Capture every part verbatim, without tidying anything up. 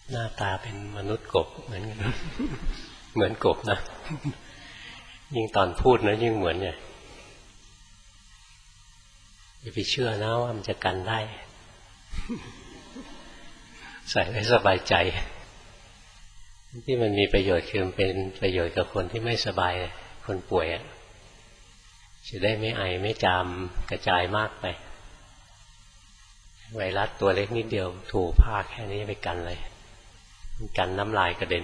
หน้าตาเป็นมนุษย์กบเหมือนกันเหมือนกบนะยิ่งตอนพูดนะยิ่งเหมือนเนี่ยอย่าไปเชื่อนะว่ามันจะกันได้ใส่ให้สบายใจที่มันมีประโยชน์คือมันเป็นประโยชน์กับคนที่ไม่สบายคนป่วยอ่ะจะได้ไม่ไอไม่จามกระจายมากไปไวรัสตัวเล็กนิดเดียวถูผ้าแค่นี้ไปกันเลยกันน้ำลายกระเด็น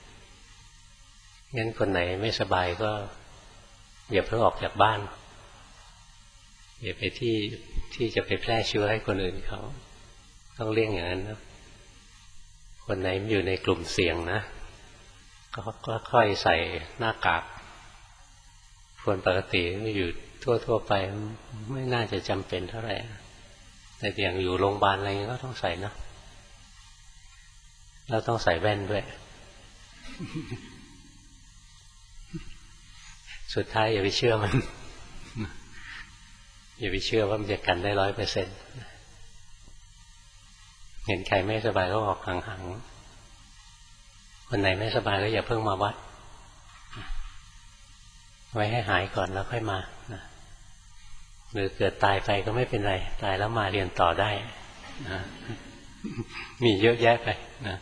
งั้นคนไหนไม่สบายก็อย่าเพิ่งออกจากบ้านอย่าไปที่ที่จะไปแพร่เชื้อให้คนอื่นเขาต้องเลี่ยงอย่างนั้นนะคนไหนอยู่ในกลุ่มเสี่ยงนะก็ค่อยใส่หน้ากากคนปกติอยู่ทั่วๆไปไม่น่าจะจำเป็นเท่าไหร่แต่อย่างอยู่โรงพยาบาลอะไรก็ต้องใส่นะเราต้องใส่แว่นด้วยสุดท้ายอย่าไปเชื่อมันอย่าไปเชื่อว่ามันจะกันได้ร้อยเปอร์เซ็นต์เห็นใครไม่สบายก็ออกห่างๆคนไหนไม่สบายก็อย่าเพิ่งมาวัดไว้ให้หายก่อนแล้วค่อยมาหรือเกิดตายไปก็ไม่เป็นไรตายแล้วมาเรียนต่อได้นะมีเยอะแยะไปนะ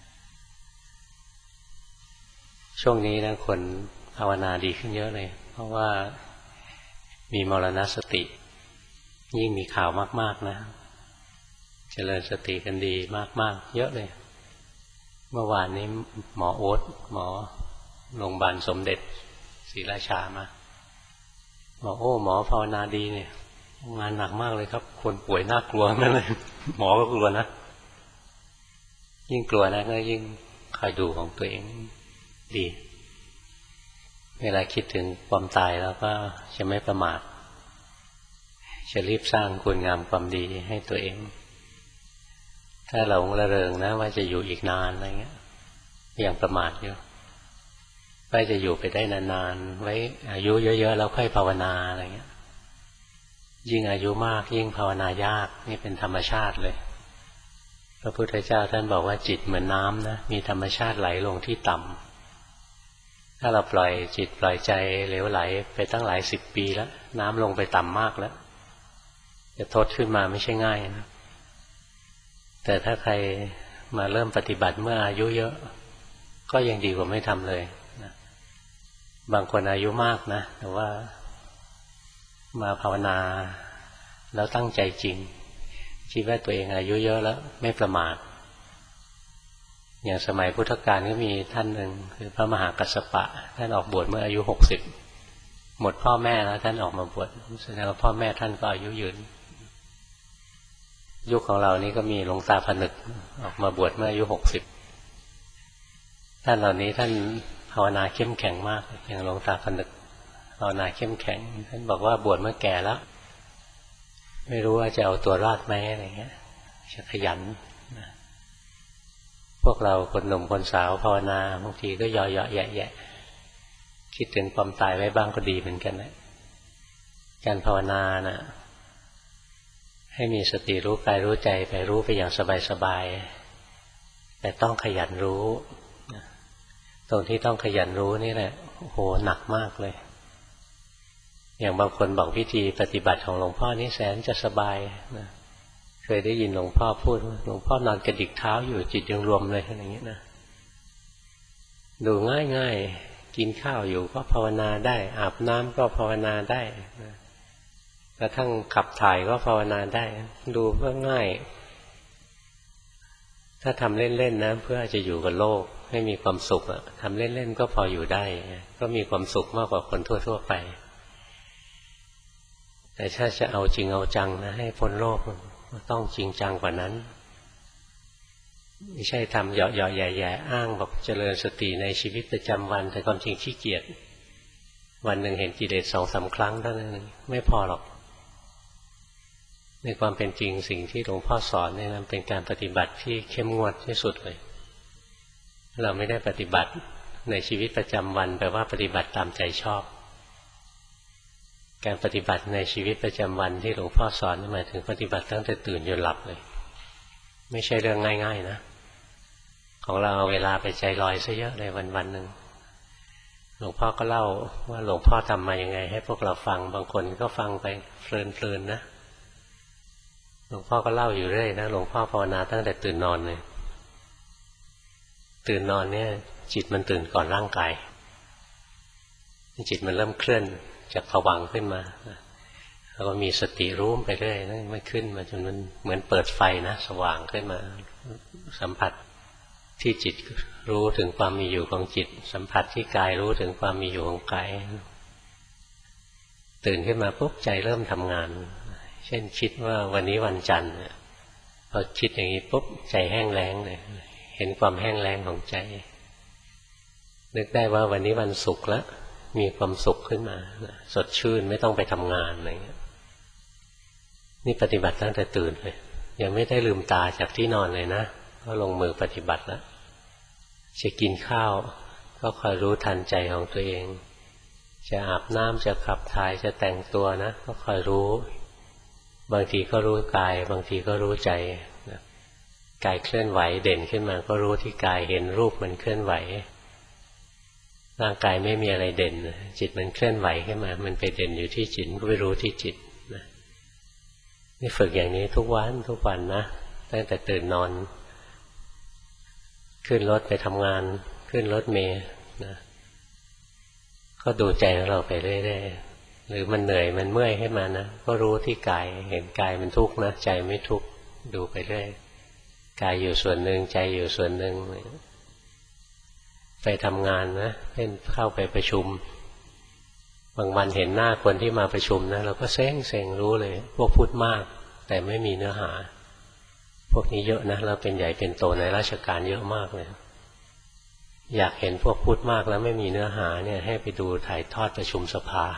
ช่วงนี้นะคนภาวนาดีขึ้นเยอะเลยเพราะว่ามีมรณสติยิ่งมีข่าวมากๆนะเจริญสติกันดีมากๆเยอะเลยเมื่อวานนี้หมอโอ๊ตหมอโรงพยาบาลสมเด็จศรีราชามาบอกโอ้หมอภาวนาดีเนี่ยงานหนักมากเลยครับคนป่วยน่ากลัวนั่นเลยหมอก็กลัวนะยิ่งกลัวนะก็ยิ่งคอยดูของตัวเองดีเวลาคิดถึงความตายแล้วก็จะไม่ประมาทจะรีบสร้างคุณงามความดีให้ตัวเองถ้าเราระเริงนะว่าจะอยู่อีกนานอะไรเงี้ยยังประมาทอยู่ไว้จะอยู่ไปได้นานๆไว้อายุเยอะๆแล้วค่อยภาวนาอะไรเงี้ยยิ่งอายุมากยิ่งภาวนายากนี่เป็นธรรมชาติเลยพระพุทธเจ้าท่านบอกว่าจิตเหมือนน้ำนะมีธรรมชาติไหลลงที่ต่ำถ้าเราปล่อยจิตปล่อยใจเหลวไหลไปตั้งหลายสิบปีแล้วน้ำลงไปต่ำมากแล้วจะทดขึ้นมาไม่ใช่ง่ายนะแต่ถ้าใครมาเริ่มปฏิบัติเมื่ออายุเยอะก็ยังดีกว่าไม่ทำเลยนะบางคนอายุมากนะแต่ว่ามาภาวนาแล้วตั้งใจจริงคิดว่าตัวเองอายุเยอะแล้วไม่ประมาทอย่างสมัยพุทธกาลก็มีท่านหนึ่งคือพระมหากัสสปะท่านออกบวชเมื่ออายุหกสิบหมดพ่อแม่แล้วท่านออกมาบวชแสดงว่าพ่อแม่ท่านก็อายุยืนยุคของเรานี่ก็มีหลวงตาผนึกออกมาบวชเมื่ออายุหกสิบท่านเหล่านี้ท่านภาวนาเข้มแข็งมากอย่างหลวงตาผนึกภาวนาเข้มแข็งท่านบอกว่าบวชเมื่อแก่แล้วไม่รู้ว่าจะเอาตัวรอดไหมอะไรเงี้ยจะขยันนะพวกเราคนหนุ่มคนสาวภาวนาบางทีก็ย่อๆแยะๆคิดถึงความตายไว้บ้างก็ดีเหมือนกันนะการภาวนานะให้มีสติรู้กายรู้ใจไปรู้ไปอย่างสบายๆแต่ต้องขยันรู้ตรงที่ต้องขยันรู้นี่แหละโหหนักมากเลยอย่างบางคนบอกวิธีปฏิบัติของหลวงพ่อนี่แสนจะสบายนะเคยได้ยินหลวงพ่อพูดหลวงพ่อนอนกระดิกเท้าอยู่จิตยังรวมเลยอะไรอย่างนี้นะดูง่ายๆกินข้าวอยู่ก็ภาวนาได้อาบน้ำก็ภาวนาได้นะกระทั่งขับถ่ายก็ภาวนาได้ดูเพื่อง่ายถ้าทำเล่นๆนะเพื่อจะอยู่กับโลกให้มีความสุขอะทำเล่นๆก็พออยู่ได้ก็มีความสุขมากกว่าคนทั่วๆไปแต่ถ้าจะเอาจริงเอาจังนะให้พ้นโลกต้องจริงจังกว่านั้นไม่ใช่ทำเหยาะๆแย่ๆอ้างบอกเจริญสติในชีวิตประจำวันแต่ความจริงขี้เกียจวันหนึ่งเห็นกิเลสสองสามครั้งเท่านั้นไม่พอหรอกในความเป็นจริงสิ่งที่หลวงพ่อสอนเนี่ยมันเป็นการปฏิบัติที่เข้มงวดที่สุดเลยเราไม่ได้ปฏิบัติในชีวิตประจำวันแปลว่าปฏิบัติตามใจชอบการปฏิบัติในชีวิตประจำวันที่หลวงพ่อสอนหมายถึงปฏิบัติตั้งแต่ตื่นจนหลับเลยไม่ใช่เรื่องง่ายๆนะของเราเอาเวลาไปใจลอยซะเยอะเลยวันๆหนึ่งหลวงพ่อก็เล่าว่าหลวงพ่อทำมายังไงให้พวกเราฟังบางคนก็ฟังไปเพลินๆนะหลวงพ่อก็เล่าอยู่เรื่อยนะหลวงพ่อภาวนาตั้งแต่ตื่นนอนเลยตื่นนอนเนี่ยจิตมันตื่นก่อนร่างกายจิตมันเริ่มเคลื่อนจากภวังค์ขึ้นมาแล้วก็มีสติรู้ไปเรื่อยนะมันขึ้นมาจนมันเหมือนเปิดไฟนะสว่างขึ้นมาสัมผัสที่จิตรู้ถึงความมีอยู่ของจิตสัมผัสที่กายรู้ถึงความมีอยู่ของกายตื่นขึ้นมาปุ๊บใจเริ่มทำงานเช่นคิดว่าวันนี้วันจันทร์พอคิดอย่างนี้ปุ๊บใจแห้งแล้งเลยเห็นความแห้งแล้งของใจนึกได้ว่าวันนี้วันศุกร์แล้วมีความสุขขึ้นมาสดชื่นไม่ต้องไปทำงานอะไรเงี้ยนี่ปฏิบัติตั้งแต่ตื่นเลยยังไม่ได้ลืมตาจากที่นอนเลยนะก็ลงมือปฏิบัติแล้วจะกินข้าวก็คอยรู้ทันใจของตัวเองจะอาบน้ำจะขับถ่ายจะแต่งตัวนะก็คอยรู้บางทีก็รู้กายบางทีก็รู้ใจกายเคลื่อนไหวเด่นขึ้นมาก็รู้ที่กายเห็นรูปมันเคลื่อนไหวร่างกายไม่มีอะไรเด่นจิตมันเคลื่อนไหวขึ้นมามันไปเด่นอยู่ที่จิตก็ไปรู้ที่จิตนะนี่ฝึกอย่างนี้ทุกวันทุกวันนะตั้งแต่ตื่นนอนขึ้นรถไปทำงานขึ้นรถเมล์นะก็ดูใจของเราไปเรื่อยๆหรือมันเหนื่อยมันเมื่อยขึ้นมานะก็รู้ที่กายเห็นกายมันทุกข์นะใจไม่ทุกข์ดูไปเรื่อยกายอยู่ส่วนหนึ่งใจอยู่ส่วนหนึ่งไปทำงานนะเช่นเข้าไปประชุมบางวันเห็นหน้าคนที่มาประชุมนะเราก็เซ็งเซ็งรู้เลยพวกพูดมากแต่ไม่มีเนื้อหาพวกนี้เยอะนะเราเป็นใหญ่เป็นโตในราชการเยอะมากเลยอยากเห็นพวกพูดมากแล้วไม่มีเนื้อหาเนี่ยให้ไปดูถ่ายทอดประชุมสภา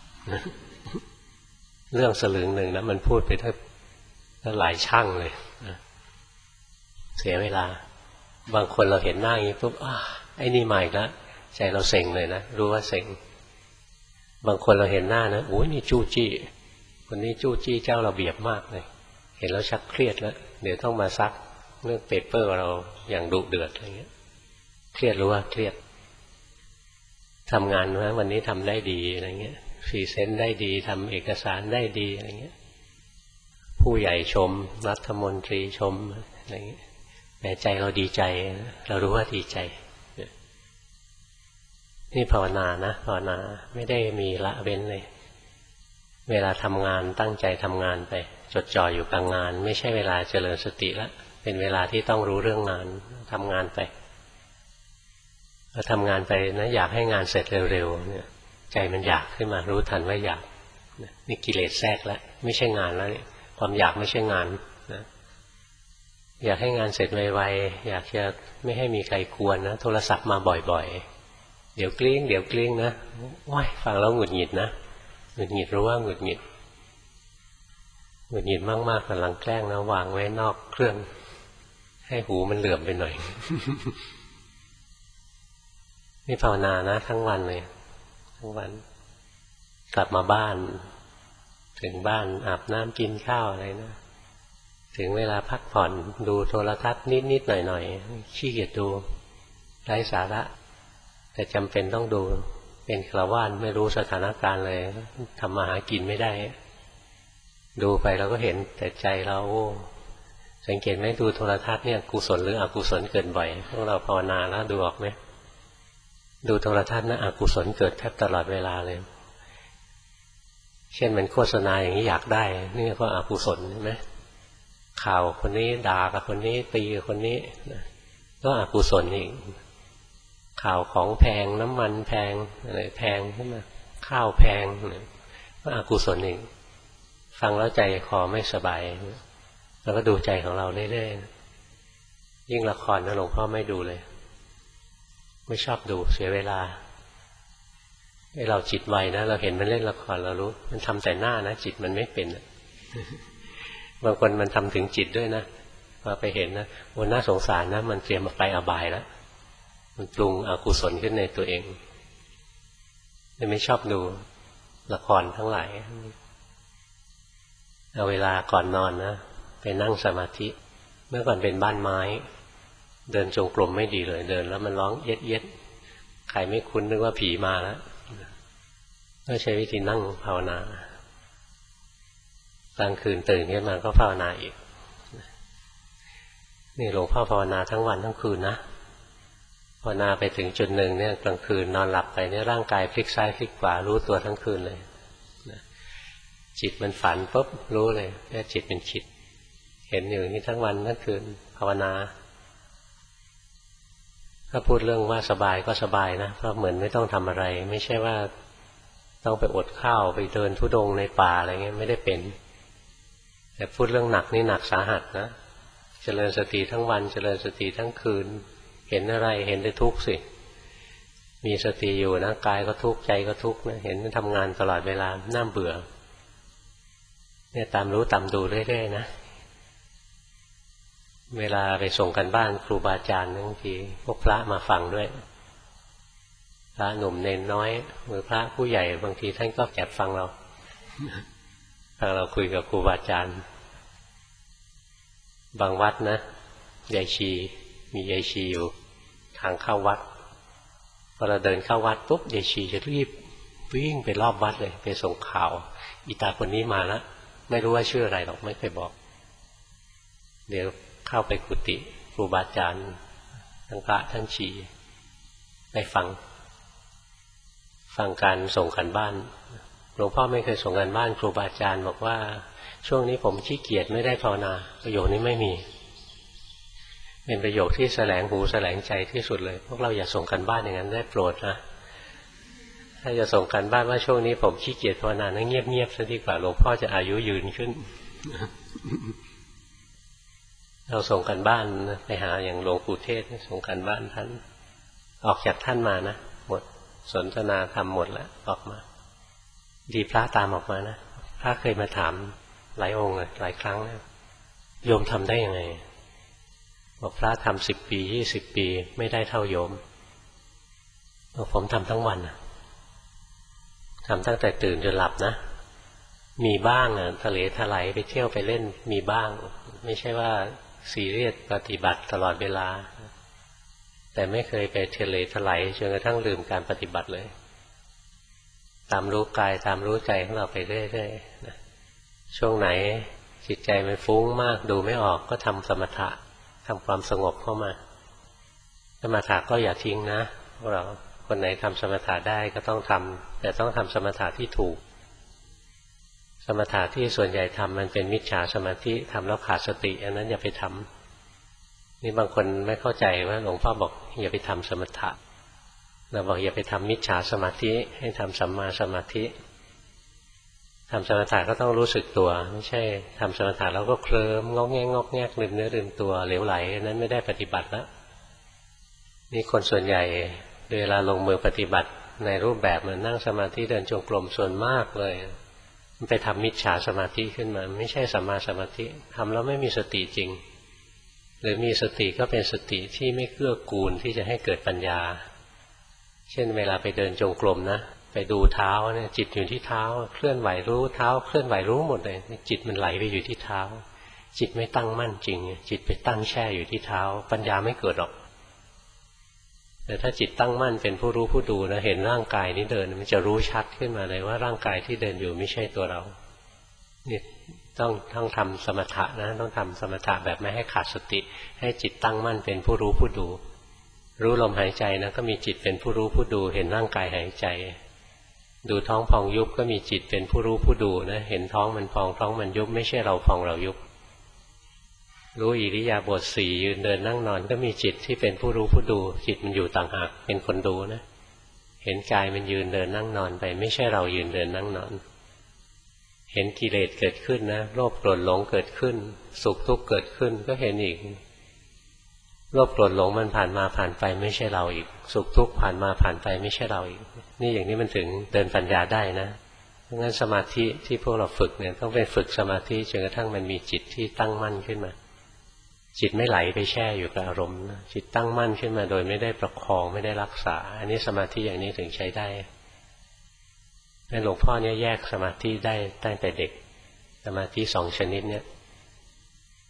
เรื่องสลึงหนึ่งนะมันพูดไปทั้งหลายช่างเลยเสียเวลาบางคนเราเห็นหน้าอย่างนี้ปุ๊บไอ้นี่มาอีกแล้วใจเราเซ็งเลยนะรู้ว่าเซ็งบางคนเราเห็นหน้านะโอ้ยนี่จู้จี้คนนี้จู้จี้เจ้าระเบียบมากเลยเห็นแล้วชักเครียดแล้วเดี๋ยวต้องมาซักเรื่องเปเปอร์เราอย่างดุเดือดอะไรเงี้ยเครียดรู้ว่าเครียดทำงานนะวันนี้ทำได้ดีอะไรเงี้ยพรีเซนต์ได้ดีทำเอกสารได้ดีอะไรเงี้ยผู้ใหญ่ชมรัฐมนตรีชมอะไรเงี้ยแต่ใจเราดีใจเรารู้ว่าดีใจนี่ภาวนานะภาวนาไม่ได้มีละเว้นเลยเวลาทำงานตั้งใจทำงานไปจดจ่ออยู่กับงานไม่ใช่เวลาเจริญสติละเป็นเวลาที่ต้องรู้เรื่องงานทำงานไปพอทำงานไปนะอยากให้งานเสร็จเร็วๆเนี่ยใจมันอยากขึ้นมารู้ทันว่าอยากนี่กิเลสแทรกแล้วไม่ใช่งานแล้วนี่ความอยากไม่ใช่งานนะอยากให้งานเสร็จไวๆอยากจะไม่ให้มีใครกวนนะโทรศัพท์มาบ่อยๆเดี๋ยวกลิ้งเดี๋ยวกลิ้งนะว้ายฟังแล้วหงุดหงิดนะหงุดหงิดรู้ว่าหงุดหงิดหงุดหงิดมากๆกำลังแกล้งนะวางไว้นอกเครื่องให้หูมันเหลื่อมไปหน่อย นี่ภาวนานะทั้งวันเลยทั้งวันกลับมาบ้านถึงบ้านอาบน้ำกินข้าวอะไรนะถึงเวลาพักผ่อนดูโทรทัศน์นิดๆหน่อยๆขี้เกียจดูไร้สาระแต่จำเป็นต้องดูเป็นฆราวาสไม่รู้สถานการณ์เลยทำมาหากินไม่ได้ดูไปเราก็เห็นแต่ใจเราโอ้สังเกตไหมดูโทรทัศน์เนี่ยกุศลหรืออกุศลเกิดบ่อยพวกเราภาวนาแล้วดูออกไหมดูโทรทัศน์นะอกุศลเกิดแทบตลอดเวลาเลยเช่นมันโฆษณาอย่างนี้อยากได้นี่ก็อกุศลใช่ไหมข่าวคนนี้ด่ากับคนนี้ตีกับคนนี้ก็อกุศลอีกข่าวของแพงน้ำมันแพงอะไรแพงขึ้นมาข้าวแพงก็อกุศลอีกฟังแล้วใจคอไม่สบายแล้วก็ดูใจของเราเรื่อยๆยิ่งละครนะหลวงพ่อไม่ดูเลยไม่ชอบดูเสียเวลาไอ้เราจิตไวนะเราเห็นมันเล่นละครเรารู้มันทำแต่หน้านะจิตมันไม่เป็นบางคนมันทำถึงจิตด้วยนะพอไปเห็นนะโอ้น่าสงสารนะมันเตรียมไปอบายแล้วมันปรุงอกุศลขึ้นในตัวเองเลยไม่ชอบดูละครทั้งหลายเอาเวลาก่อนนอนนะไปนั่งสมาธิเมื่อก่อนเป็นบ้านไม้เดินจงกรมไม่ดีเลยเดินแล้วมันร้องเย็ดเย็ดใครไม่คุ้นนึกว่าผีมาแล้วก็ใช้วิธีนั่งภาวนากลางคืนตื่นขึ้นมาก็ภาวนาอีกนี่หลวงพ่อภาวนาทั้งวันทั้งคืนนะภาวนาไปถึงจุดหนึ่งเนี่ยกลางคืนนอนหลับไปเนี่ยร่างกายพลิกซ้ายพลิกขวารู้ตัวทั้งคืนเลยจิตมันฝันปุ๊บรู้เลยแค่จิตเป็นคิดเห็นอยู่นี่ทั้งวันทั้งคืนภาวนาถ้าพูดเรื่องว่าสบายก็สบายนะเพราะเหมือนไม่ต้องทำอะไรไม่ใช่ว่าต้องไปอดข้าวไปเดินธุดงค์ในป่าอะไรเงี้ยไม่ได้เป็นแต่พูดเรื่องหนักนี่หนักสาหัสนะเจริญสติทั้งวันเจริญสติทั้งคืนเห็นอะไรเห็นได้ทุกข์สิมีสติอยู่นะกายก็ทุกข์ใจก็ทุกข์นะเห็นมันทำงานตลอดเวลาน่าเบื่อเนี่ยตามรู้ตามดูเรื่อยๆนะเวลาไปส่งกันบ้านครูบาอาจารย์บางทีพวกพระมาฟังด้วยพระหนุ่มเนนน้อยหรือพระผู้ใหญ่บางทีท่านก็แอบฟังเราฟังเราคุยกับครูบาอาจารย์บางวัดนะยายชีมียายชีอยู่ทางเข้าวัดพอเราเดินเข้าวัดปุ๊บยายชีจะรีบวิ่งไปรอบวัดเลยไปส่งข่าวอีตาคนนี้มาแล้วไม่รู้ว่าชื่ออะไรหรอกไม่เคยบอกเดี๋ยวเข้าไปกุฏิครูบาอาจารย์ทั้งพระทั้งชีไปฟังฟังการส่งกันบ้านหลวงพ่อไม่เคยส่งกันบ้านครูบาอาจารย์บอกว่าช่วงนี้ผมขี้เกียจไม่ได้ภาวนาประโยคนี้ไม่มีเป็นประโยคที่แสลงหูแสลงใจที่สุดเลยพวกเราอย่าส่งกันบ้านอย่างนั้นได้โปรดนะถ้าจะส่งกันบ้านว่าช่วงนี้ผมขี้เกียจภาวนานั่งเงียบๆซะดีกว่าหลวงพ่อจะอายุยืนขึ้น เราส่งกันบ้านไปหาอย่างหลวงปู่เทศส่งกันบ้านท่านออกจากท่านมานะหมดสนทนาทำหมดแล้วออกมาดีพระตามออกมานะพระเคยมาถามหลายองค์เลยหลายครั้งแล้วโยมทำได้ยังไงบอกพระทำสิบปียี่สิบปีไม่ได้เท่าโยมบอกผมทำทั้งวันทำตั้งแต่ตื่นจนหลับนะมีบ้างอ่ะทะเลทลายไปเที่ยวไปเล่นมีบ้างไม่ใช่ว่าซีเรียสปฏิบัติตลอดเวลาแต่ไม่เคยไปทะเลทลายจนกระทั่งลืมการปฏิบัติเลยตามรู้กายตามรู้ใจของเราไปเรื่อยๆนะช่วงไหนจิตใจมันฟุ้งมากดูไม่ออกก็ทำสมถะทำความสงบเข้ามาสมถะก็อย่าทิ้งนะพวกเราคนไหนทำสมถะได้ก็ต้องทำแต่ต้องทำสมถะที่ถูกสมถะที่ส่วนใหญ่ทำมันเป็นมิจฉาสมาธิทำแล้วขาดสติอันนั้นอย่าไปทำนี่บางคนไม่เข้าใจว่าหลวงพ่อบอกอย่าไปทำสมถะเราบอกอย่าไปทำมิจฉาสมาธิให้ทำสัมมาสมาธิทำสมถะก็ต้องรู้สึกตัวไม่ใช่ทำสมถะแล้วก็เคลิ้มงอกแงกงอกแงกลืมเนื้อลืมตัวเหลวไหลนั้นไม่ได้ปฏิบัติแล้วนี่คนส่วนใหญ่เวลาลงมือปฏิบัติในรูปแบบเหมือนนั่งสมาธิเดินจงกรมส่วนมากเลยมันไปทำมิจฉาสมาธิขึ้นมาไม่ใช่สัมมาสมาธิทำแล้วไม่มีสติจริงหรือมีสติก็เป็นสติที่ไม่เกื้อกูลที่จะให้เกิดปัญญาเช่นเวลาไปเดินจงกรมนะไปดูเท้าเนี่ยจิตอยู่ที่เท้าเคลื่อนไหวรู้เท้าเคลื่อนไหวรู้หมดเลยจิตมันไหลไปอยู่ที่เท้าจิตไม่ตั้งมั่นจริงจิตไปตั้งแช่อยู่ที่เท้าปัญญาไม่เกิดหรอกแต่ถ้าจิตตั้งมั่นเป็นผู้รู้ผู้ดูนะเห็นร่างกายนี้เดินมันจะรู้ชัดขึ้นมาเลยว่าร่างกายที่เดินอยู่ไม่ใช่ตัวเราเนี่ยต้องต้องทำสมถะนะต้องทำสมถะแบบไม่ให้ขาดสติให้จิตตั้งมั่นเป็นผู้รู้ผู้ดูรู้ลมหายใจนะก็มีจิตเป็นผู้รู้ผู้ดูเห็นร่างกายหายใจดูท้องพองยุบก็มีจิตเป็นผู้รู้ผู้ดูนะเห็นท้องมันพองท้องมันยุบไม่ใช่เราพองเรายุบรู้อิริยาบถสี่ยืนเดินนั่งนอนก็มีจิตที่เป็นผู้รู้ผู้ดูจิตมันอยู่ต่างหากเป็นคนดูนะเห็นกายมันยืนเดินนั่งนอนไปไม่ใช่เรายืนเดินนั่งนอนเห็นกิเลสเกิดขึ้นนะโลภโกรธหลงเกิดขึ้นสุขทุกข์เกิดขึ้นก็เห็นอีกโลภโกรธหลงมันผ่านมาผ่านไปไม่ใช่เราอีกสุขทุกข์ผ่านมาผ่านไปไม่ใช่เราอีกนี่อย่างนี้มันถึงเดินปัญญาได้นะเพราะงั้นสมาธิที่พวกเราฝึกเนี่ยต้องไปฝึกสมาธิจนกระทั่งมันมีจิตที่ตั้งมั่นขึ้นมาจิตไม่ไหลไปแช่อยู่กับอารมณ์จิตตั้งมั่นขึ้นมาโดยไม่ได้ประคองไม่ได้รักษาอันนี้สมาธิอย่างนี้ถึงใช้ได้หลวงพ่อเนี่ยแยกสมาธิได้ตั้งแต่เด็กสมาธิสองชนิดเนี่ย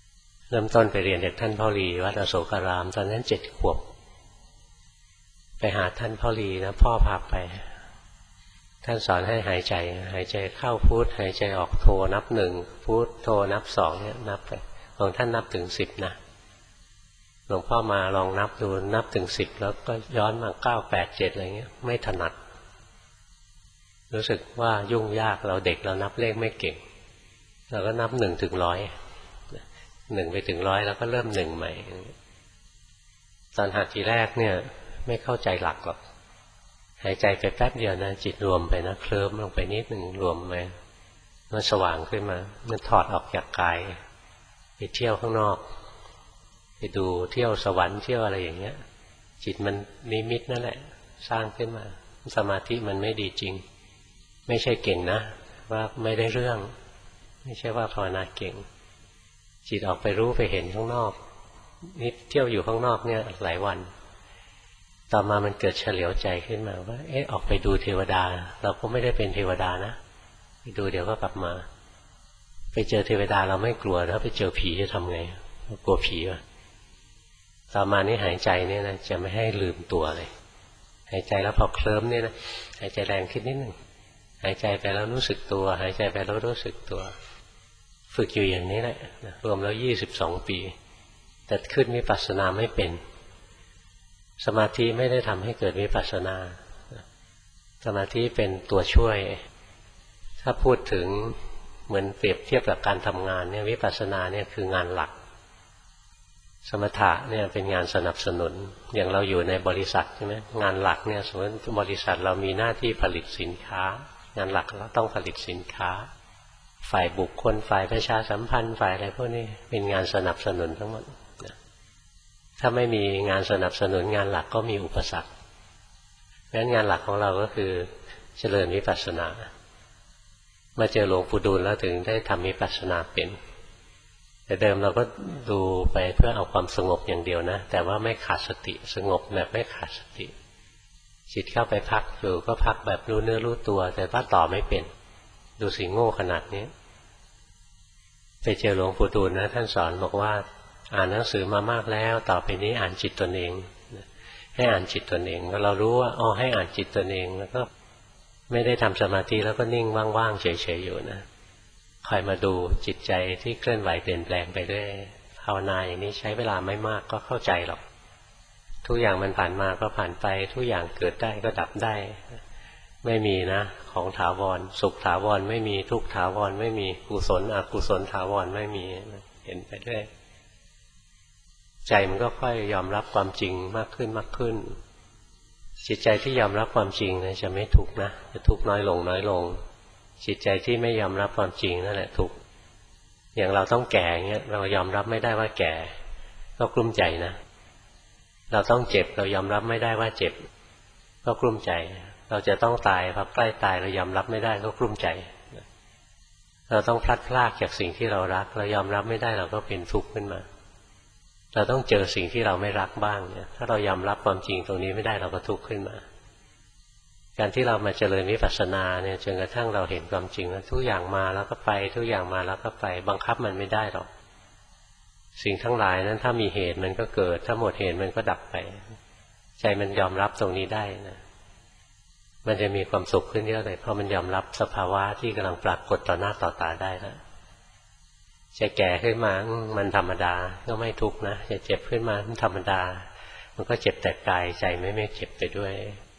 เริ่มต้นไปเรียนจากท่านพ่อหลีวัดอโศการามตอนนั้นเจ็ดขวบไปหาท่านพ่อหลีนะพ่อพาไปท่านสอนให้หายใจหายใจเข้าพุทหายใจออกโทนับหนึ่งพุทโทนับสองเนี่ยนับไปของท่านนับถึงสิบนะหลวงพ่อมาลองนับดูนับถึงสิบแล้วก็ย้อนมาเก้าแปดเจ็ดอะไรเงี้ยไม่ถนัดรู้สึกว่ายุ่งยากเราเด็กเรานับเลขไม่เก่งเราก็นับหนึ่งถึงร้อยหนึ่งไปถึงร้อยแล้วก็เริ่มหนึ่งใหม่ตอนหัดทีแรกเนี่ยไม่เข้าใจหลักหรอกหายใจไปแป๊บเดียวนะจิตรวมไปนะเคลิ้มลงไปนิดหนึ่งรวมไปมันสว่างขึ้นมามันถอดออกจากกายไปเที่ยวข้างนอกไปดูเที่ยวสวรรค์เที่ยวอะไรอย่างเงี้ยจิตมันนิมิตนั่นแหละสร้างขึ้นมาสมาธิมันไม่ดีจริงไม่ใช่เก่งนะว่าไม่ได้เรื่องไม่ใช่ว่าภาวนาเก่งจิตออกไปรู้ไปเห็นข้างนอกนี่เที่ยวอยู่ข้างนอกเนี่ยหลายวันต่อมามันเกิดเฉลียวใจขึ้นมาว่าเอ๊ะออกไปดูเทวดาเราก็ไม่ได้เป็นเทวดานะไปดูเดี๋ยวก็กลับมาไปเจอเทวดาเราไม่กลัวแล้วไปเจอผีจะทำไงกลัวผีอ่ะต่อมานี่หายใจเนี่ยนะจะไม่ให้ลืมตัวเลยหายใจแล้วพอเคลิ้มเนี่ยนะหายใจแรงขึ้นนิดหนึ่งหายใจไปแล้วรู้สึกตัวหายใจไปแล้วรู้สึกตัวฝึกอยู่อย่างนี้แหละรวมแล้วยี่สิบสองปีแต่ขึ้นวิปัสสนาไม่เป็นสมาธิไม่ได้ทำให้เกิดวิปัสสนาสมาธิเป็นตัวช่วยถ้าพูดถึงเหมือนเปรียบเทียบกับการทำงานเนี่ยวิปัสสนาเนี่ยคืองานหลักสมถะเนี่ยเป็นงานสนับสนุนอย่างเราอยู่ในบริษัทใช่ไหมงานหลักเนี่ยสมมติบริษัทเรามีหน้าที่ผลิตสินค้างานหลักเราต้องผลิตสินค้าฝ่ายบุคคลฝ่ายประชาสัมพันธ์ฝ่ายอะไรพวกนี้เป็นงานสนับสนุนทั้งหมดถ้าไม่มีงานสนับสนุนงานหลักก็มีอุปสรรคเพราะฉะนั้นงานหลักของเราก็คือเจริญวิปัสสนามาเจอหลวงปู่ดูลแล้วถึงได้ทำวิปัสสนาเป็นแต่เดิมเราก็ดูไปเพื่อเอาความสงบอย่างเดียวนะแต่ว่าไม่ขาดสติสงบแบบไม่ขาดสติจิตเข้าไปพักอยู่ก็พักแบบรู้เนื้อรู้ตัวแต่ว่าต่อไม่เป็นดูสิโง่ขนาดนี้ไปเจอหลวงปู่ดูลนะท่านสอนบอกว่าอ่านหนังสือมามากแล้วต่อไปนี้อ่านจิตตนเองให้อ่านจิตตนเองเรารู้ว่าอ๋อให้อ่านจิตตนเองแล้วก็ไม่ได้ทำสมาธิแล้วก็นิ่งว่างๆเฉยๆอยู่นะคอยมาดูจิตใจที่เคลื่อนไหวเปลี่ยนแปลงไปเรื่อยภาวนาอย่างนี้ใช้เวลาไม่มากก็เข้าใจหรอกทุกอย่างมันผ่านมาก็ผ่านไปทุกอย่างเกิดได้ก็ดับได้ไม่มีนะของถาวรสุขถาวรไม่มีทุกข์ถาวรไม่มีกุศลอกุศลถาวรไม่มีเห็นไปเรื่อยใจมันก็ค่อยยอมรับความจริงมากขึ้นมากขึ้นจิตใจที่ยอมรับความจริงนะจะไม่ทุกข์นะจะทุกข์น้อยลงน้อยลงจิตใจที่ไม่ยอมรับความจริงนั่นแหละทุกข์อย่างเราต้องแก่เงี้ยเรายอมรับไม่ได้ว่าแก่ก็กลุ้มใจนะเราต้องเจ็บเรายอมรับไม่ได้ว่าเจ็บก็กลุ้มใจเราจะต้องตายพอใกล้ตายเรายอมรับไม่ได้ก็กลุ้มใจเราต้องพลัดพรากจากสิ่งที่เรารักเรายอมรับไม่ได้เราก็เป็นทุกข์ขึ้นมาเราต้องเจอสิ่งที่เราไม่รักบ้างเนี่ยถ้าเรายอมรับความจริงตรงนี้ไม่ได้เราก็ทุกข์ขึ้นมาการที่เรามาเจริญวิปัสสนาเนี่ยจนกระทั่งเราเห็นความจริงว่าทุกอย่างมาแล้วก็ไปทุกอย่างมาแล้วก็ไปบังคับมันไม่ได้หรอกสิ่งทั้งหลายนั้นถ้ามีเหตุมันก็เกิดถ้าหมดเหตุมันก็ดับไปใจมันยอมรับตรงนี้ได้นะมันจะมีความสุขขึ้นเยอะเลยเพราะมันยอมรับสภาวะที่กำลังปรากฏต่อหน้าต่อตาได้แล้วจะแก่ขึ้นมามันธรรมดาก็ไม่ทุกข์นะจะเจ็บขึ้นมามันธรรมดามันก็เจ็บแต่กายใจไม่ไม่เจ็บไปด้วย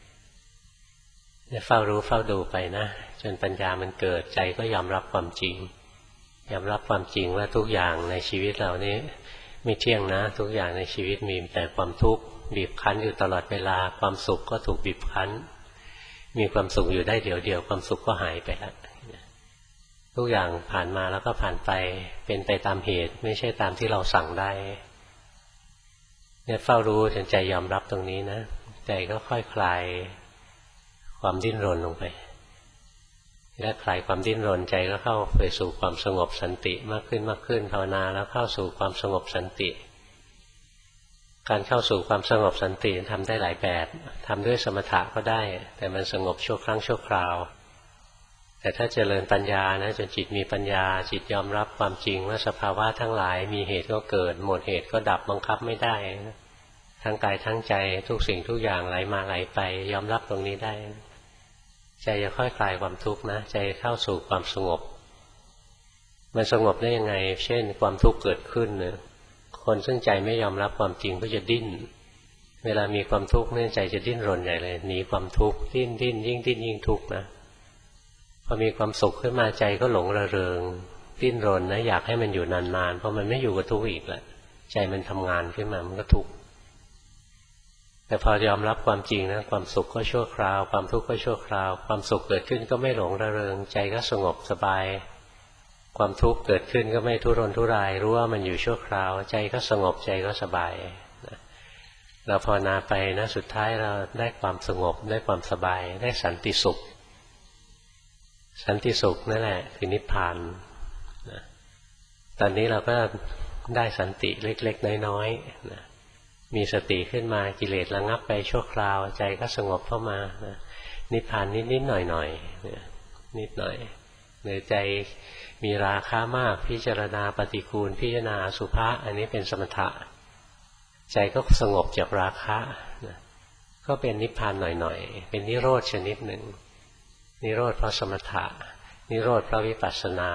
เฝ้ารู้เฝ้าดูไปนะจนปัญญามันเกิดใจก็ยอมรับความจริงยอมรับความจริงว่าทุกอย่างในชีวิตเรานี้ไม่เที่ยงนะทุกอย่างในชีวิตมีแต่ความทุกข์บีบคั้นอยู่ตลอดเวลาความสุขก็ถูกบีบคั้นมีความสุขอยู่ได้เดี๋ยวเดียวความสุขก็หายไปแล้วทุกอย่างผ่านมาแล้วก็ผ่านไปเป็นไปตามเหตุไม่ใช่ตามที่เราสั่งได้เนี่ยเฝ้ารู้จนใจยอมรับตรงนี้นะใจก็ค่อยคลายความดิ้นรนลงไปและคลายความดิ้นรนใจก็เข้าไปสู่ความสงบสันติมากขึ้นมากขึ้นภาวนาแล้วเข้าสู่ความสงบสันติการเข้าสู่ความสงบสันติทำได้หลายแบบทำด้วยสมถะก็ได้แต่มันสงบชั่วครั้งชั่วคราวแต่ถ้าเจริญปัญญานะจนจิตมีปัญญาจิตยอมรับความจริงว่าสภาวะทั้งหลายมีเหตุก็เกิดหมดเหตุก็ดับบังคับไม่ได้ทั้งกายทั้งใจทุกสิ่งทุกอย่างไหลมาไหลไปยอมรับตรงนี้ได้ใจจะค่อยคลายความทุกข์นะใจเข้าสู่ความสงบมันสงบได้ยังไงเช่นความทุกข์เกิดขึ้นเนี่ยคนซึ่งใจไม่ยอมรับความจริงก็จะดิ้นเวลามีความทุกข์เนี่ยใจจะดิ้นรนใหญ่เลยหนีความทุกข์ดิ้นดิ้นยิ่งดิ้นยิ่งทุกข์นะพอมีความสุขขึ้นมาใจก็หลงระเริงดิ้นรนนะอยากให้มันอยู่นานๆเพราะมันไม่อยู่กับทุกข์อีกแล้วใจมันทำงานขึ้นมามันก็ทุกข์แต่พอยอมรับความจริงนะความสุขก็ชั่วคราวความทุกข์ก็ชั่วคราวความสุขเกิดขึ้นก็ไม่หลงระเริงใจก็สงบสบายความทุกข์เกิดขึ้นก็ไม่ทุรนทุรายรู้ว่ามันอยู่ชั่วคราวใจก็สงบใจก็สบายเราภาวนาไปนะสุดท้ายเราได้ความสงบได้ความสบายได้สันติสุขสันติสุขนั่นแหละคือนิพพานนะตอนนี้เราก็ได้สันติเล็กๆน้อยๆนะมีสติขึ้นมากิเลสระงับไปชั่วคราวใจก็สงบเข้ามานะนิพพานนิดๆหน่อยๆนิดหน่อยหรือใจมีราคะมากพิจารณาปฏิกูลพิจารณาอสุภะอันนี้เป็นสมถะใจก็สงบจากราคะนะก็เป็นนิพพานหน่อยๆเป็นนิโรธชนิดหนึ่งนิโรธเพราะสมถะนิโรธเพราะวิปัสสนา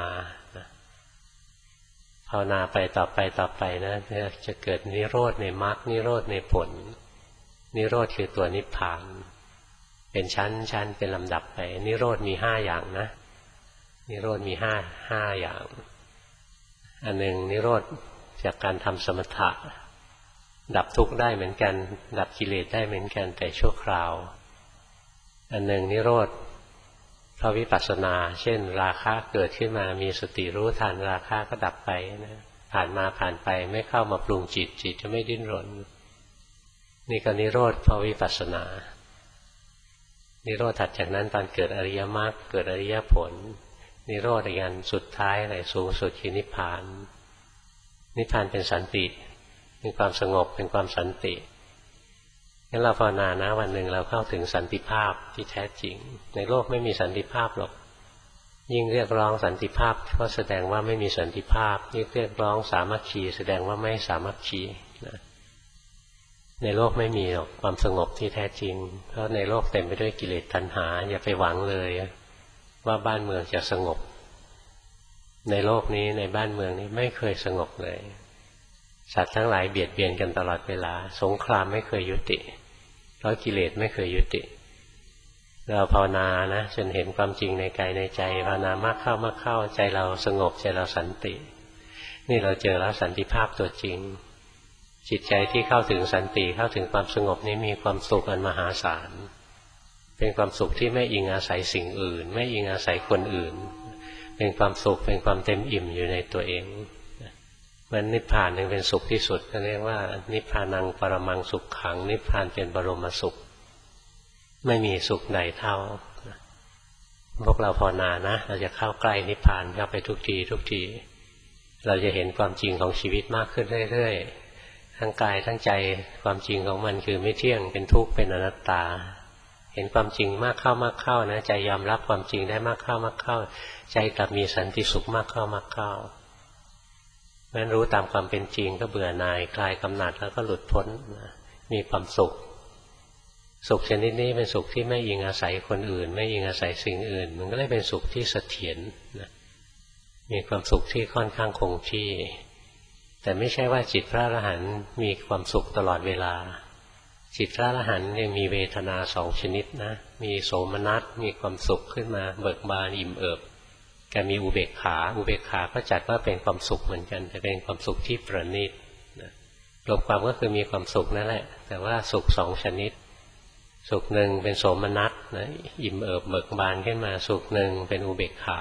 ภาวนาไปต่อไปต่อไปนะจะเกิดนิโรธในมรรคนิโรธในผลนิโรธคือตัวนิพพานเป็นชั้นชั้นเป็นลำดับไปนิโรธมีห้าอย่างนะนิโรธมีห้าห้าอย่างอันหนึ่งนิโรธจากการทำสมถะดับทุกข์ได้เหมือนกันดับกิเลสได้เหมือนกันแต่ชั่วคราวอันหนึ่งนิโรธเพราะวิปัสสนาเช่นราคะเกิดขึ้นมามีสติรู้ทันราคะก็ดับไปนะผ่านมาผ่านไปไม่เข้ามาปรุงจิตจิตจะไม่ดิ้นรนนี่ก็นิโรธเพราะวิปัสสนานิโรธถัดจากนั้นตอนเกิดอริยมรรคเกิดอริยผลนิโรธอีกอันสุดท้ายเลยสูงสุดคือนิพพานนิพพานเป็นสันติเป็นความสงบเป็นความสันติงั้นเราภาวนานะวันหนึ่งเราเข้าถึงสันติภาพที่แท้จริงในโลกไม่มีสันติภาพหรอกยิ่งเรียกร้องสันติภาพก็แสดงว่าไม่มีสันติภาพยิ่งเรียกร้องสามัคคีแสดงว่าไม่สามัคคีนะในโลกไม่มีหรอกความสงบที่แท้จริงเพราะในโลกเต็มไปด้วยกิเลสตัณหาอย่าไปหวังเลยว่าบ้านเมืองจะสงบในโลกนี้ในบ้านเมืองนี้ไม่เคยสงบเลยสัตว์ทั้งหลายเบียดเบียนกันตลอดเวลาสงครามไม่เคยยุติเพราะกิเลสไม่เคยยุติเราภาวนานะจนเห็นความจริงในกายในใจภาวนามากเข้ามากเข้าใจเราสงบใจเราสันตินี่เราเจอแล้วสันติภาพตัวจริงจิตใจที่เข้าถึงสันติเข้าถึงความสงบนี้มีความสุขอันมหาศาลเป็นความสุขที่ไม่อิงอาศัยสิ่งอื่นไม่อิงอาศัยคนอื่นเป็นความสุขเป็นความเต็มอิ่มอยู่ในตัวเองมันนิพพานนึงเป็นสุขที่สุดก็เรียกว่านิพพานังปรมังสุขขังนิพพานเป็นบรมสุขไม่มีสุขใดเท่าพวกเราภาวนานะเราจะเข้าใกล้นิพพานเข้าไปทุกทีทุกทีเราจะเห็นความจริงของชีวิตมากขึ้นเรื่อยๆทั้งกายทั้งใจความจริงของมันคือไม่เที่ยงเป็นทุกข์เป็นอนัตตาเห็นความจริงมากเข้ามากเข้านะใจยอมรับความจริงได้มากเข้ามากเข้าใจกลับมีสันติสุขมากเข้ามากเข้านั้นรู้ตามความเป็นจริงก็เบื่อหน่ายคลายกำหนัดแล้วก็หลุดพ้นมีความสุขสุขชนิดนี้เป็นสุขที่ไม่อิงอาศัยคนอื่นไม่อิงอาศัยสิ่งอื่นมันก็เลยเป็นสุขที่เสถียรนะมีความสุขที่ค่อนข้างคงที่แต่ไม่ใช่ว่าจิตพระอรหันต์มีความสุขตลอดเวลาจิตพระอรหันต์ยังมีเวทนาสองชนิดนะมีโสมนัสมีความสุขขึ้นมาเบิกบานอิ่มเอิบกับมีอุเบกขาอุเบกขาก็จัดว่าเป็นความสุขเหมือนกันแต่เป็นความสุขที่ประณีตนะรวมความก็คือมีความสุขนั่นแหละแต่ว่าสุขสองชนิดสุขหนึ่งเป็นโสมนัสนะอิ่มเอิบเบิกบานขึ้นมาสุขหนึ่งเป็นอุเบกขา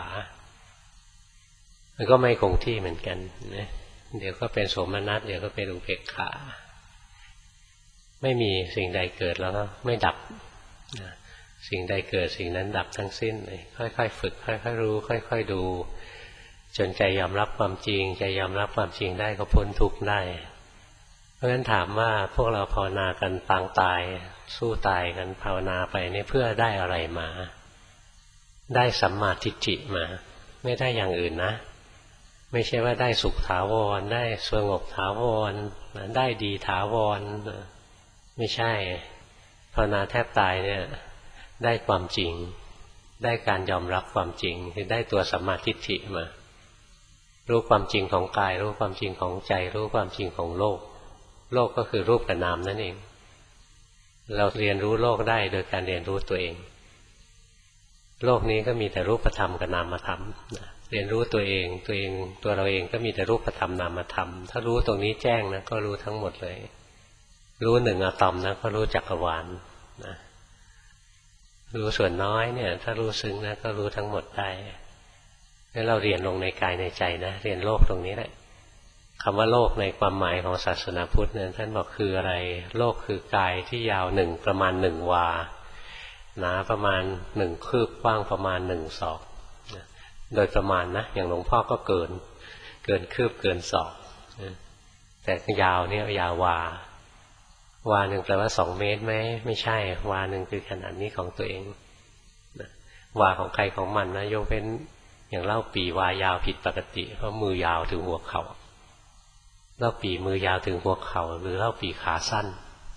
มันก็ไม่คงที่เหมือนกันนะเดี๋ยวก็เป็นโสมนัสเดี๋ยวก็เป็นอุเบกขาไม่มีสิ่งใดเกิดแล้วก็ไม่ดับนะสิ่งใดเกิดสิ่งนั้นดับทั้งสิ้นเลยค่อยๆฝึกค่อยๆรู้ค่อยๆดูจนใจยอมรับความจริงใจยอมรับความจริงได้ก็พ้นทุกข์ได้เพราะฉะนั้นถามว่าพวกเราภาวนากันปางตายสู้ตายกันภาวนาไปนี่เพื่อได้อะไรมาได้สัมมาทิฏฐิมาไม่ได้อย่างอื่นนะไม่ใช่ว่าได้สุขถาวรได้สงบถาวรได้ดีถาวรไม่ใช่ภาวนาแทบตายเนี่ยได้ความจริงได้การยอมรับความจริงคือได้ตัวสัมมาทิฏฐิมารู้ความจริงของกายรู้ความจริงของใจรู้ความจริงของโลกโลกก็คือรูปกับนามนั่นเองเราเรียนรู้โลกได้โดยการเรียนรู้ตัวเองโลกนี้ก็มีแต่รูปธรรมกับนามธรรมเรียนรู้ตัวเองตัวเองตัวเราเองก็มีแต่รูปธรรมนามธรรมถ้ารู้ตรงนี้แจ้งนะก็รู้ทั้งหมดเลยรู้หนึ่งอะตอมนะก็รู้จักรวาลนะรู้ส่วนน้อยเนี่ยถ้ารู้ซึ้งนะก็รู้ทั้งหมดได้แล้วเราเรียนลงในกายในใจนะเรียนโลกตรงนี้แหละคำว่าโลกในความหมายของศาสนาพุทธเนี่ยท่านบอกคืออะไรโลกคือกายที่ยาวหนึ่งประมาณหนึ่งวาหนาประมาณหนึ่งคืบกว้างประมาณหนึ่งศอกโดยประมาณนะอย่างหลวงพ่อก็เกินเกินคืบเกินศอกแต่ยาวเนี่ยยาววาวาหนึ่งแปลว่าสองเมตรไหมไม่ใช่วาหนึ่งคือขนาดนี้ของตัวเองวาของใครของมันนะยกเว้นอย่างเล่าปีวายาวผิดปกติเพราะมือยาวถึงหัวเข่าเล่าปีมือยาวถึงหัวเข่าหรือเล่าปีขาสั้น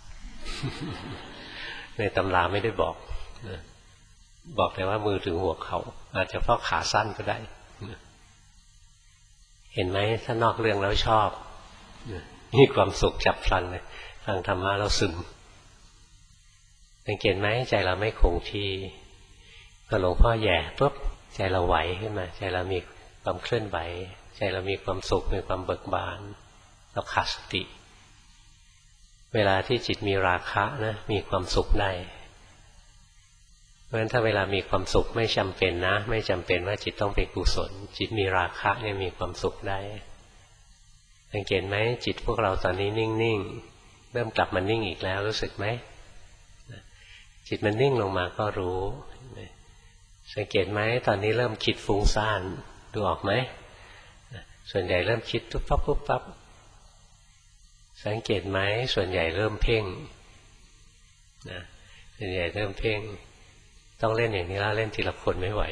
ในตำราไม่ได้บอกบอกแต่ว่ามือถึงหัวเขาอาจจะเพราะขาสั้นก็ได้เห็นไหมถ้านอกเรื่องแล้วชอบมีความสุขจับพลันเลยฟังธรรมะแล้วซึมสังเกตไหมใจเราไม่คงที่พอหลวงพ่อแย่ปุ๊บใจเราไหวขึ้นมาใจเรามีความเคลื่อนไหวใจเรามีความสุขมีความเบิกบานเราขาดสติเวลาที่จิตมีราคะนะมีความสุขได้เพราะฉะนั้นถ้าเวลามีความสุขไม่จำเป็นนะไม่จำเป็นว่าจิตต้องเป็นกุศลจิตมีราคะเนี่ยมีความสุขได้สังเกตไหมจิตพวกเราตอนนี้นิ่งๆเริ่มกลับมานิ่งอีกแล้วรู้สึกไหมจิตมันนิ่งลงมาก็รู้สังเกตไหมตอนนี้เริ่มคิดฟุ้งซ่านดูออกไหมส่วนใหญ่เริ่มคิดปุ๊บปั๊บปุ๊บปั๊บสังเกตไหมส่วนใหญ่เริ่มเพ่งนะส่วนใหญ่เริ่มเพ่งต้องเล่นอย่างนี้แล้วเล่นทีละคนไม่ไหว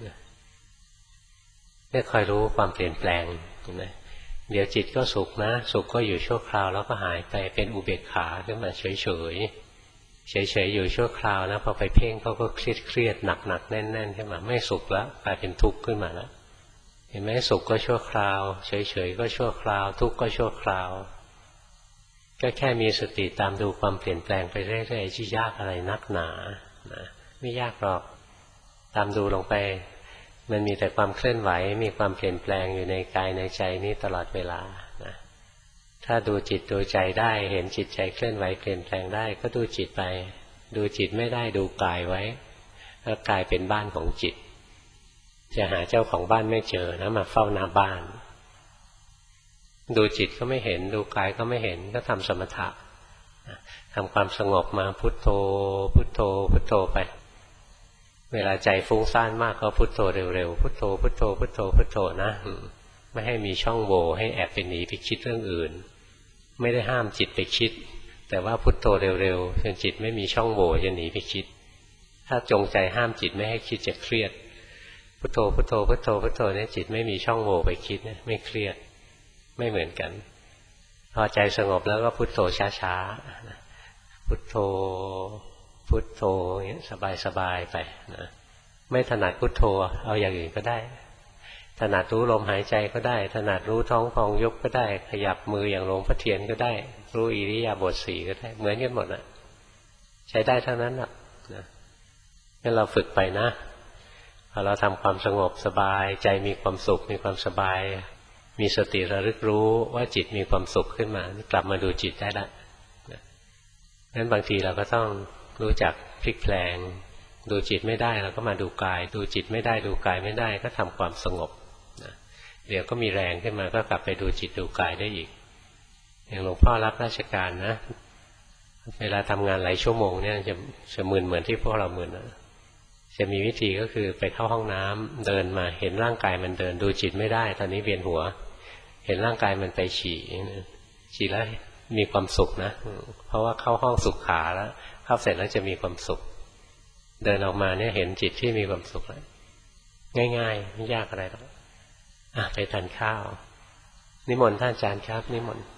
เนี่ยคอยรู้ความเปลี่ยนแปลงนะเดี๋ยวจิตก็สุขนะสุขก็อยู่ชั่วคราวแล้วก็หายไปเป็นอุเบกขาขึ้นมาเฉยเฉยเฉยเฉยอยู่ชั่วคราวนะพอไปเพ่งเขาก็เครียดเครียดหนักหนักแน่นแน่นขึ้นมาไม่สุขแล้วกลายเป็นทุกข์ขึ้นมาแล้วเห็นไหมสุขก็ชั่วคราวเฉยเฉยก็ชั่วคราวทุกข์ก็ชั่วคราวก็แค่มีสติตามดูความเปลี่ยนแปลงไปเรื่อยๆที่ยากอะไรนักหนานะไม่ยากหรอกตามดูลงไปมันมีแต่ความเคลื่อนไหวมีความเปลี่ยนแปลงอยู่ในกายในใจนี้ตลอดเวลานะถ้าดูจิตดูใจได้เห็นจิตใจเคลื่อนไหวเปลี่ยนแปลงได้ก็ดูจิตไปดูจิตไม่ได้ดูกายไว้แล้วกายเป็นบ้านของจิตจะหาเจ้าของบ้านไม่เจอนะมาเฝ้าหน้าบ้านดูจิตก็ไม่เห็นดูกายก็ไม่เห็นก็ทำสมถะทำความสงบมาพุทโธพุทโธพุทโธไปเวลาใจฟุ้งซ่านมากก็พุทโธเร็วๆพุทโธพุทโธพุทโธพุทโธนะไม่ให้มีช่องโหว่ให้แอบไปหนีไปคิดเรื่องอื่นไม่ได้ห้ามจิตไปคิดแต่ว่าพุทโธเร็วๆจนจิตไม่มีช่องโหว่จะหนีไปคิดถ้าจงใจห้ามจิตไม่ให้คิดจะเครียดพุทโธพุทโธพุทโธพุทโธเนี่ยจิตไม่มีช่องโหว่ไปคิดนะไม่เครียดไม่เหมือนกันพอใจสงบแล้วก็พุทโธช้าๆพุทโธพุทโธอย่างนี้สบายๆไปนะไม่ถนัดพุทโธเอาอย่างอื่นก็ได้ถนัดรู้ลมหายใจก็ได้ถนัดรู้ท้องพองยุบก็ได้ขยับมืออย่างหลวงพ่อเทียนก็ได้รู้อิริยาบถสี่ก็ได้เหมือนกันหมดนะใช้ได้เท่านั้นแหละนะงั้นเราฝึกไปนะพอเราทำความสงบสบายใจมีความสุขมีความสบายมีสติระลึกรู้ว่าจิตมีความสุขขึ้นมากลับมาดูจิตได้ละงั้นบางทีเราก็ต้องรู้จักพลิกแปลงดูจิตไม่ได้เราก็มาดูกายดูจิตไม่ได้ดูกายไม่ได้ก็ทำความสงบนะเดี๋ยวก็มีแรงขึ้นมาก็กลับไปดูจิตดูกายได้อีกอย่างหลวงพ่อรับราชการนะเวลาทำงานหลายชั่วโมงเนี่ยจะจะมึนเหมือนที่พวกเรามึนนะจะมีวิธีก็คือไปเข้าห้องน้ำเดินมาเห็นร่างกายมันเดินดูจิตไม่ได้ตอนนี้เวียนหัวเห็นร่างกายมันไปฉี่ฉี่แล้วมีความสุขนะเพราะว่าเข้าห้องสุขขาแล้วเข้าเสร็จแล้วจะมีความสุขเดินออกมาเนี่ยเห็นจิตที่มีความสุขแล้วง่ายๆไม่ยากอะไรหรอกอ่ะไปทานข้าวนิมนต์ท่านอาจารย์ครับนิมนต์